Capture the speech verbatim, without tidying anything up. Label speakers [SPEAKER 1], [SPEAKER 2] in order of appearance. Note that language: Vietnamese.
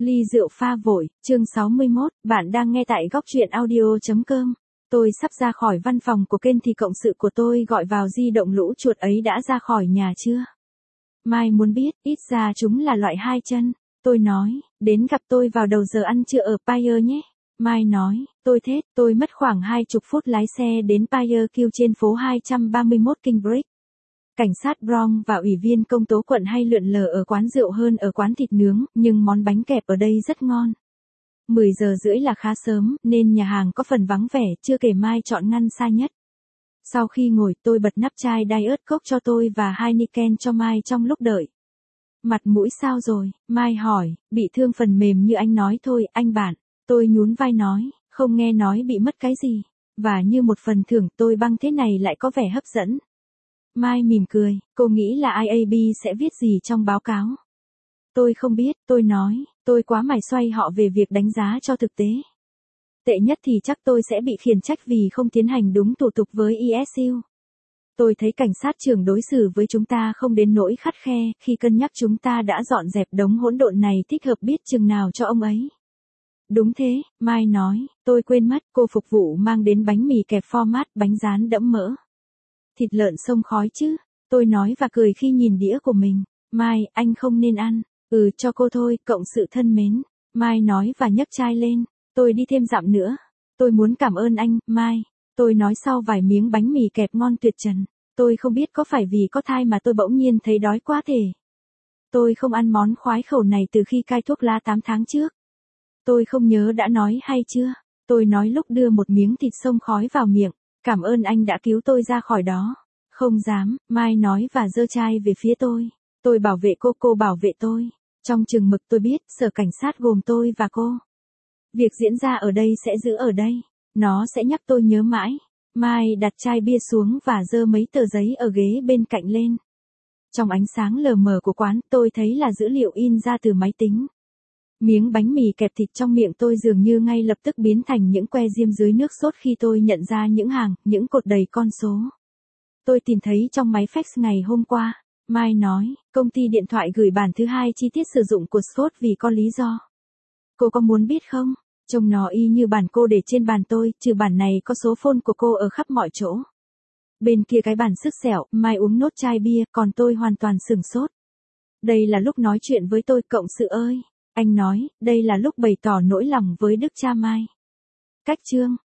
[SPEAKER 1] Ly rượu pha vội, chương sáu mươi mốt, bạn đang nghe tại góc truyện audio.com. Tôi sắp ra khỏi văn phòng của Ken thì cộng sự của tôi gọi vào di động lũ chuột ấy đã ra khỏi nhà chưa? Mai muốn biết, ít ra chúng là loại hai chân. Tôi nói, đến gặp tôi vào đầu giờ ăn trưa ở Pier nhé. Mai nói, tôi thết, tôi mất khoảng hai chục phút lái xe đến Pier Q trên phố hai trăm ba mươi mốt Kingbridge. Cảnh sát Bronx và ủy viên công tố quận hay lượn lờ ở quán rượu hơn ở quán thịt nướng, nhưng món bánh kẹp ở đây rất ngon. mười giờ rưỡi là khá sớm, nên nhà hàng có phần vắng vẻ, chưa kể Mai chọn ngăn xa nhất. Sau khi ngồi, tôi bật nắp chai Diet Coke cho tôi và Heineken cho Mai trong lúc đợi. Mặt mũi sao rồi? Mai hỏi, bị thương phần mềm như anh nói thôi, anh bạn. Tôi nhún vai nói, không nghe nói bị mất cái gì. Và như một phần thưởng tôi băng thế này lại có vẻ hấp dẫn. Mai mỉm cười, cô nghĩ là i a bê sẽ viết gì trong báo cáo? Tôi không biết, tôi nói, tôi quá mải xoay họ về việc đánh giá cho thực tế. Tệ nhất thì chắc tôi sẽ bị khiển trách vì không tiến hành đúng thủ tục với i ét u. Tôi thấy cảnh sát trưởng đối xử với chúng ta không đến nỗi khắt khe, khi cân nhắc chúng ta đã dọn dẹp đống hỗn độn này thích hợp biết chừng nào cho ông ấy. Đúng thế, Mai nói, tôi quên mất, cô phục vụ mang đến bánh mì kẹp format bánh rán đẫm mỡ. Thịt lợn xông khói chứ, tôi nói và cười khi nhìn đĩa của mình. Mai, anh không nên ăn. Ừ, cho cô thôi, cộng sự thân mến. Mai nói và nhấc chai lên. Tôi đi thêm dặm nữa. Tôi muốn cảm ơn anh, Mai. Tôi nói sau vài miếng bánh mì kẹp ngon tuyệt trần. Tôi không biết có phải vì có thai mà tôi bỗng nhiên thấy đói quá thể. Tôi không ăn món khoái khẩu này từ khi cai thuốc lá tám tháng trước. Tôi không nhớ đã nói hay chưa. Tôi nói lúc đưa một miếng thịt xông khói vào miệng. Cảm ơn anh đã cứu tôi ra khỏi đó. Không dám, Mai nói và giơ chai về phía tôi. Tôi bảo vệ cô, cô bảo vệ tôi. Trong chừng mực tôi biết, sở cảnh sát gồm tôi và cô. Việc diễn ra ở đây sẽ giữ ở đây. Nó sẽ nhắc tôi nhớ mãi. Mai đặt chai bia xuống và giơ mấy tờ giấy ở ghế bên cạnh lên. Trong ánh sáng lờ mờ của quán, tôi thấy là dữ liệu in ra từ máy tính. Miếng bánh mì kẹp thịt trong miệng tôi dường như ngay lập tức biến thành những que diêm dưới nước sốt khi tôi nhận ra những hàng, những cột đầy con số. Tôi tìm thấy trong máy fax ngày hôm qua. Mai nói, công ty điện thoại gửi bản thứ hai chi tiết sử dụng của Scott vì có lý do. Cô có muốn biết không? Trông nó y như bản cô để trên bàn tôi, trừ bản này có số phone của cô ở khắp mọi chỗ. Bên kia cái bàn sứt sẹo, Mai uống nốt chai bia, còn tôi hoàn toàn sửng sốt. Đây là lúc nói chuyện với tôi, cộng sự ơi. Anh nói, đây là lúc bày tỏ nỗi lòng với đức cha Mai. Cách chương,